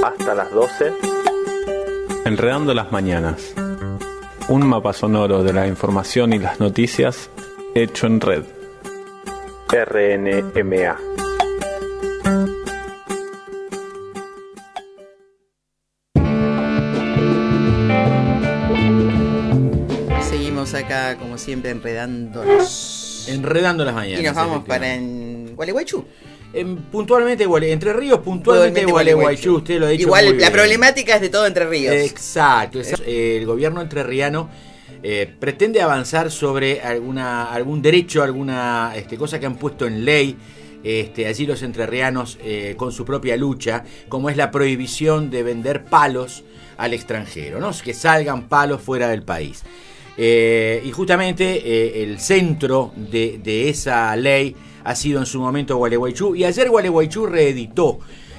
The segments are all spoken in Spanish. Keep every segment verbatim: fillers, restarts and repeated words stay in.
hasta las doce. Enredando las mañanas. Un mapa sonoro de la información y las noticias hecho en red. R N M A. Seguimos acá, como siempre, enredándonos. Enredando las mañanas. Y nos vamos para en Gualeguaychú. En, puntualmente Guale, Entre Ríos, puntualmente Gualeguaychú, usted lo ha dicho. Igual muy la bien. Problemática es de todo Entre Ríos. Exacto, exacto. Eh, el gobierno entrerriano eh, pretende avanzar sobre alguna algún derecho, alguna este, cosa que han puesto en ley este, allí los entrerrianos eh, con su propia lucha, como es la prohibición de vender palos al extranjero, ¿no? Que salgan palos fuera del país. Eh, y justamente eh, el centro de, de esa ley ha sido en su momento Gualeguaychú, y ayer Gualeguaychú reeditó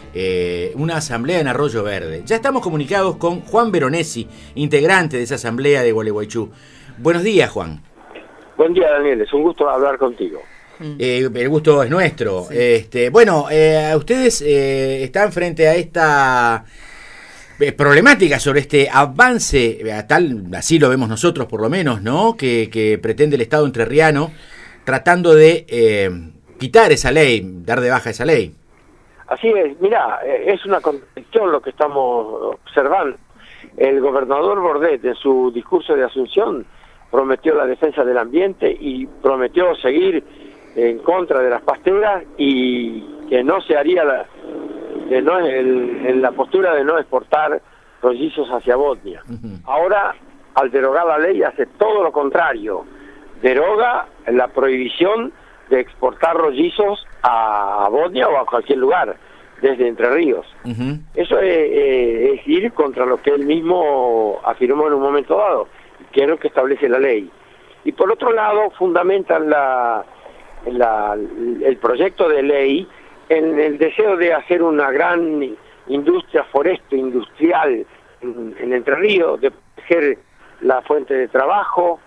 eh, una asamblea en Arroyo Verde. Ya estamos comunicados con Juan Veronesi, integrante de esa asamblea de Gualeguaychú. Buenos días, Juan. Buen día, Daniel, es un gusto hablar contigo. Eh, el gusto es nuestro. Sí. Este, bueno, eh, ustedes eh, están frente a esta eh, problemática sobre este avance, a tal, así lo vemos nosotros por lo menos, ¿no? Que, que pretende el Estado entrerriano, tratando de eh, quitar esa ley, dar de baja esa ley. Así es, mirá, es una contradicción lo que estamos observando. El gobernador Bordet, en su discurso de Asunción, prometió la defensa del ambiente y prometió seguir en contra de las pasteras y que no se haría la, que no, el, en la postura de no exportar rollizos hacia Bosnia. Uh-huh. Ahora, al derogar la ley, hace todo lo contrario. Deroga la prohibición de exportar rollizos a Bosnia o a cualquier lugar desde Entre Ríos. Uh-huh. Eso es, eh, es ir contra lo que él mismo afirmó en un momento dado, que es lo que establece la ley. Y por otro lado, fundamentan la, la, el proyecto de ley en el deseo de hacer una gran industria forestal industrial en, en Entre Ríos, de proteger la fuente de trabajo,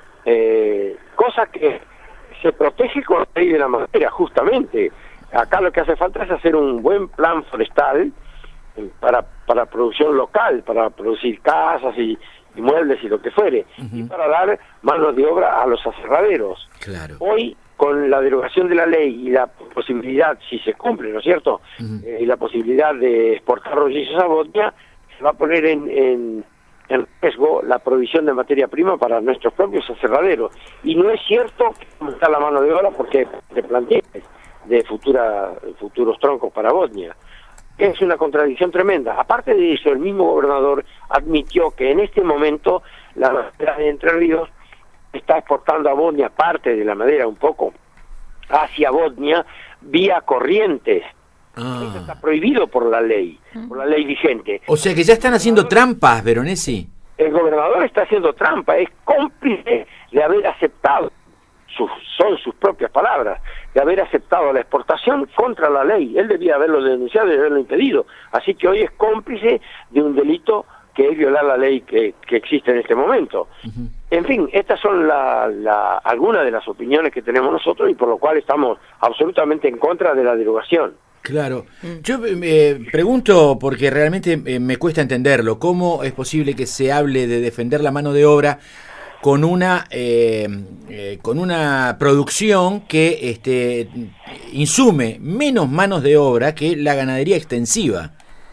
eh, cosa que se protege con la ley de la madera, justamente. Acá lo que hace falta es hacer un buen plan forestal para, para producción local, para producir casas y, y muebles y lo que fuere, uh-huh. y para dar mano de obra a los aserraderos. Claro. Hoy, con la derogación de la ley y la posibilidad, si se cumple, ¿no es cierto?, uh-huh. eh, y la posibilidad de exportar rollizos a Bosnia, se va a poner en, en, en riesgo la provisión de materia prima para nuestros propios aserraderos. Y no es cierto que está la mano de obra porque te plantees de futura, futuros troncos para Bosnia. Es una contradicción tremenda. Aparte de eso, el mismo gobernador admitió que en este momento la madera de Entre Ríos está exportando a Bosnia parte de la madera, un poco, hacia Bosnia, vía Corrientes. Ah. Eso está prohibido por la ley, por la ley vigente. O sea que ya están haciendo trampas, Veronesi. El gobernador está haciendo trampa, es cómplice de haber aceptado, sus, son sus propias palabras, de haber aceptado la exportación contra la ley. Él debía haberlo denunciado y haberlo impedido. Así que hoy es cómplice de un delito que es violar la ley que, que existe en este momento. Uh-huh. En fin, estas son la, la, algunas de las opiniones que tenemos nosotros y por lo cual estamos absolutamente en contra de la derogación. Claro. Yo eh, pregunto, porque realmente eh, me cuesta entenderlo, ¿cómo es posible que se hable de defender la mano de obra con una eh, eh, con una producción que este, insume menos manos de obra que la ganadería extensiva?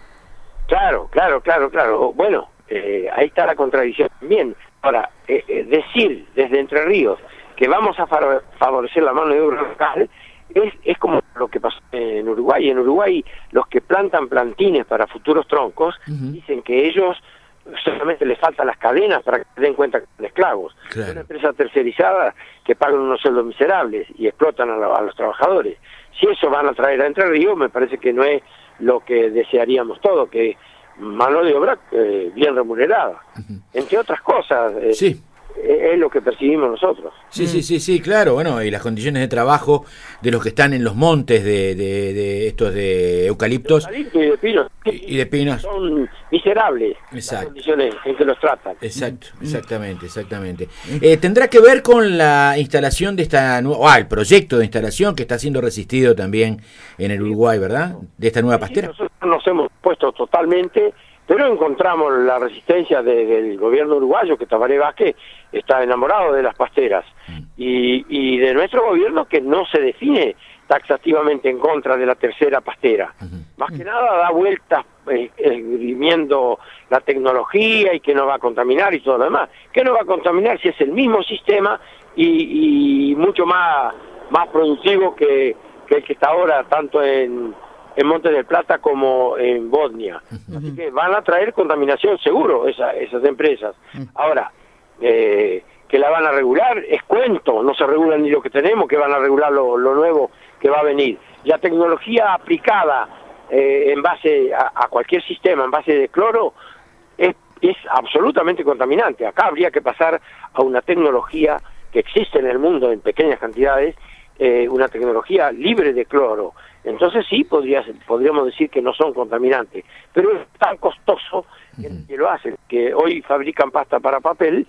Claro, claro, claro, claro. Bueno, eh, ahí está la contradicción también. Ahora, eh, eh, decir desde Entre Ríos que vamos a favorecer la mano de obra local es, es como lo que pasó en Uruguay. En Uruguay, los que plantan plantines para futuros troncos, uh-huh. dicen que ellos solamente les faltan las cadenas para que se den cuenta que son esclavos. Claro. Es una empresa tercerizada que pagan unos sueldos miserables y explotan a, la, a los trabajadores. Si eso van a traer a Entre Ríos, me parece que no es lo que desearíamos todos, que mano de obra eh, bien remunerada. Uh-huh. Entre otras cosas, eh, sí. es lo que percibimos nosotros. Sí, mm. sí, sí, sí, claro, bueno, y las condiciones de trabajo de los que están en los montes de, de, de estos de eucaliptos de eucalipto y de pinos, y de pinos son miserables. Exacto. Las condiciones en que los tratan. Exacto, exactamente, exactamente. Eh, ¿Tendrá que ver con la instalación de esta nueva, ah, el proyecto de instalación que está siendo resistido también en el Uruguay, ¿verdad? De esta nueva pastera. Nosotros nos hemos opuesto totalmente, pero encontramos la resistencia de, del gobierno uruguayo, que Tabaré Vázquez está enamorado de las pasteras, y, y de nuestro gobierno, que no se define taxativamente en contra de la tercera pastera. Uh-huh. Más que nada da vueltas eh, esgrimiendo la tecnología y que no va a contaminar y todo lo demás. ¿Qué no va a contaminar si es el mismo sistema y, y mucho más, más productivo que, que el que está ahora, tanto en, en Monte del Plata como en Bosnia? Uh-huh. Así que van a traer contaminación seguro esa, esas empresas. Uh-huh. Ahora, eh, que la van a regular es cuento, no se regula ni lo que tenemos, que van a regular lo, lo nuevo que va a venir. La tecnología aplicada eh, en base a, a cualquier sistema, en base de cloro, es, es absolutamente contaminante. Acá habría que pasar a una tecnología que existe en el mundo en pequeñas cantidades, eh, una tecnología libre de cloro. Entonces sí, podría, podríamos decir que no son contaminantes, pero es tan costoso que, que lo hacen, que hoy fabrican pasta para papel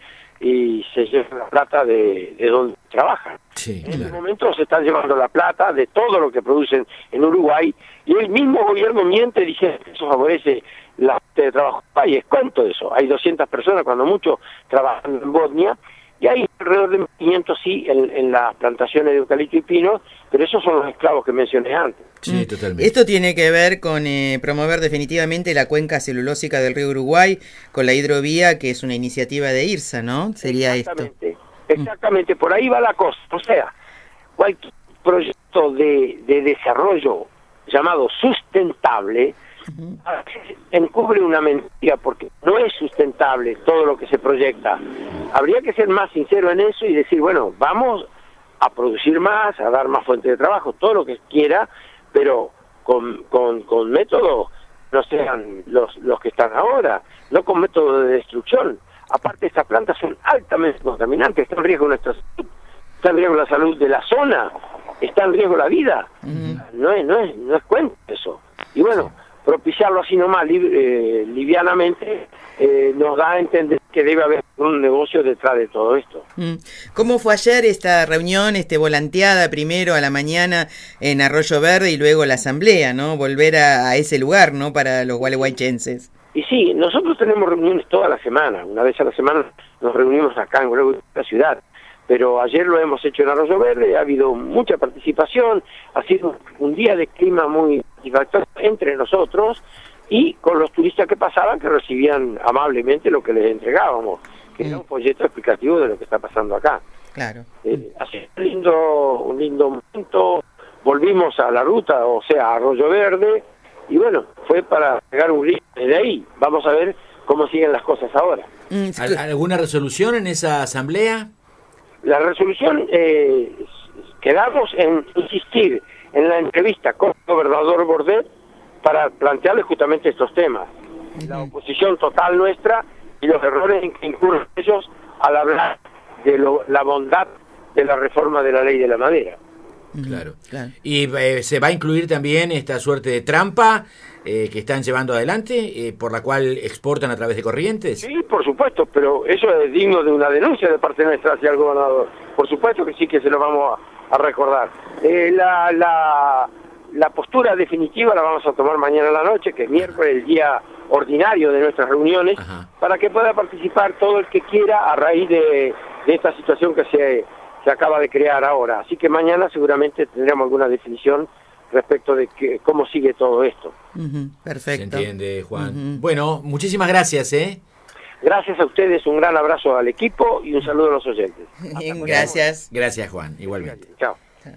y se llevan la plata de, de donde trabajan. Sí, en claro. Este momento se están llevando la plata de todo lo que producen en Uruguay, y el mismo gobierno miente diciendo que eso favorece la de trabajo. Hay descuento de eso, hay doscientas personas cuando mucho trabajando en Bosnia, y hay alrededor de quinientos sí en, en las plantaciones de eucalipto y pino, pero esos son los esclavos que mencioné antes. Sí, totalmente. Esto tiene que ver con eh, promover definitivamente la cuenca celulósica del río Uruguay con la hidrovía, que es una iniciativa de IRSA, ¿no? Sería exactamente, esto. Exactamente, por ahí va la cosa. O sea, cualquier proyecto de, de desarrollo llamado sustentable uh-huh. encubre una mentira, porque no es sustentable todo lo que se proyecta. Habría que ser más sincero en eso y decir, bueno, vamos a producir más, a dar más fuentes de trabajo, todo lo que quiera, pero con, con, con métodos no sean los, los que están ahora, no con métodos de destrucción. Aparte, estas plantas son altamente contaminantes, está en riesgo nuestra salud, está en riesgo la salud de la zona, está en riesgo la vida. Uh-huh. No es, no es, no es cuento eso. Y bueno, propiciarlo así nomás, li, eh, livianamente, eh, nos da a entender que debe haber un negocio detrás de todo esto. ¿Cómo fue ayer esta reunión, este volanteada primero a la mañana en Arroyo Verde y luego la asamblea, ¿no? Volver a, a ese lugar, ¿no? Para los gualeguaychenses. Y sí, nosotros tenemos reuniones toda la semana, una vez a la semana nos reunimos acá en la ciudad, pero ayer lo hemos hecho en Arroyo Verde, ha habido mucha participación, ha sido un día de clima muy satisfactorio entre nosotros y con los turistas que pasaban, que recibían amablemente lo que les entregábamos, que era un folleto explicativo de lo que está pasando acá. Claro. Eh, así un lindo, un lindo momento, volvimos a la ruta, o sea, a Arroyo Verde, y bueno, fue para pegar un grito de ahí. Vamos a ver cómo siguen las cosas ahora. ¿Alguna resolución en esa asamblea? La resolución, eh, quedamos en insistir en la entrevista con el gobernador Bordet para plantearle justamente estos temas. Uh-huh. La oposición total nuestra y los errores en que incurren ellos al hablar de lo, la bondad de la reforma de la ley de la madera. Claro. claro. ¿Y eh, se va a incluir también esta suerte de trampa eh, que están llevando adelante, eh, por la cual exportan a través de Corrientes? Sí, por supuesto, pero eso es digno de una denuncia de parte nuestra hacia el gobernador. Por supuesto que sí, que se lo vamos a, a recordar. Eh, la, la, la postura definitiva la vamos a tomar mañana a la noche, que es miércoles, el día ordinario de nuestras reuniones, Ajá. para que pueda participar todo el que quiera a raíz de, de esta situación que se... se acaba de crear ahora, así que mañana seguramente tendremos alguna definición respecto de que, cómo sigue todo esto. Uh-huh, perfecto. Se entiende, Juan. Uh-huh. Bueno, muchísimas gracias, ¿eh? Gracias a ustedes, un gran abrazo al equipo y un saludo a los oyentes. Bien, gracias. Gracias, Juan, igualmente. Chao.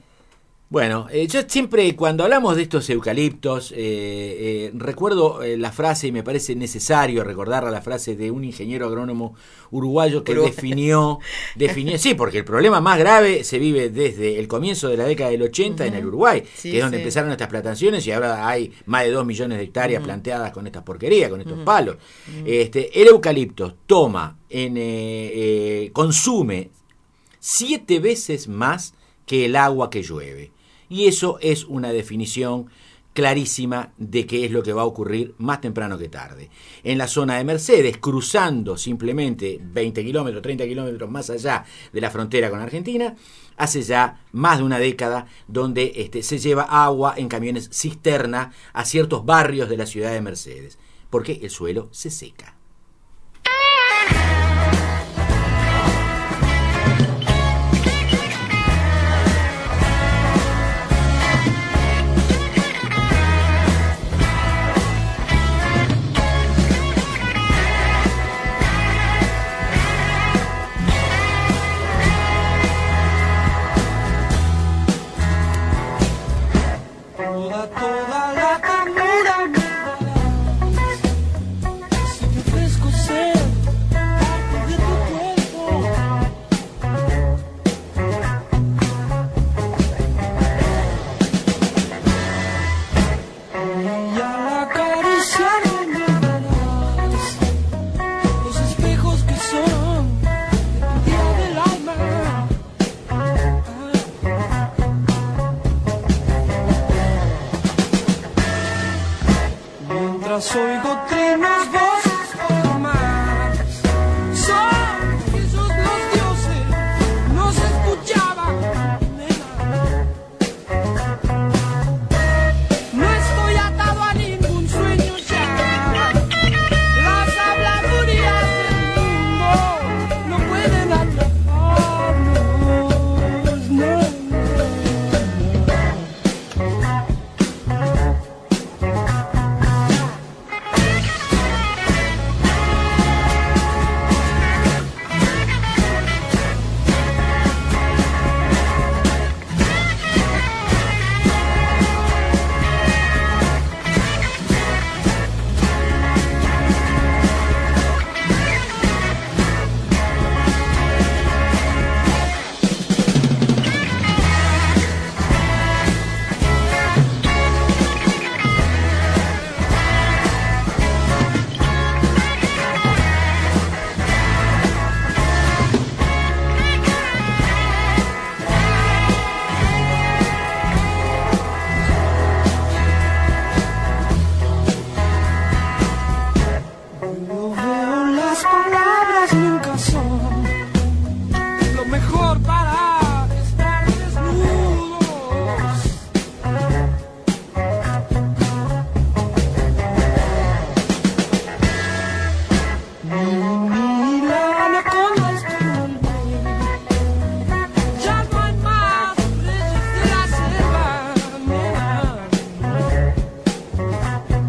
Bueno, eh, yo siempre cuando hablamos de estos eucaliptos, eh, eh, recuerdo eh, la frase, y me parece necesario recordarla, la frase de un ingeniero agrónomo uruguayo que Uruguay. definió, definió, sí, porque el problema más grave se vive desde el comienzo de la década del ochenta uh-huh. en el Uruguay, sí, que es donde sí. empezaron estas plantaciones y ahora hay más de dos millones de hectáreas uh-huh. planteadas con estas porquerías, con estos uh-huh. palos. Uh-huh. Este, el eucalipto toma, en, eh, eh, consume siete veces más que el agua que llueve. Y eso es una definición clarísima de qué es lo que va a ocurrir más temprano que tarde. En la zona de Mercedes, cruzando simplemente veinte kilómetros, treinta kilómetros más allá de la frontera con Argentina, hace ya más de una década donde este, se lleva agua en camiones cisterna a ciertos barrios de la ciudad de Mercedes, porque el suelo se seca. Oigo trinos, voces por más. Son esos los dioses, no se escuchaban. No estoy atado a ningún sueño ya. Las habladurías del mundo no pueden atraparnos. No.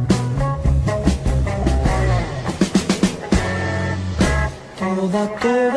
Toda, toda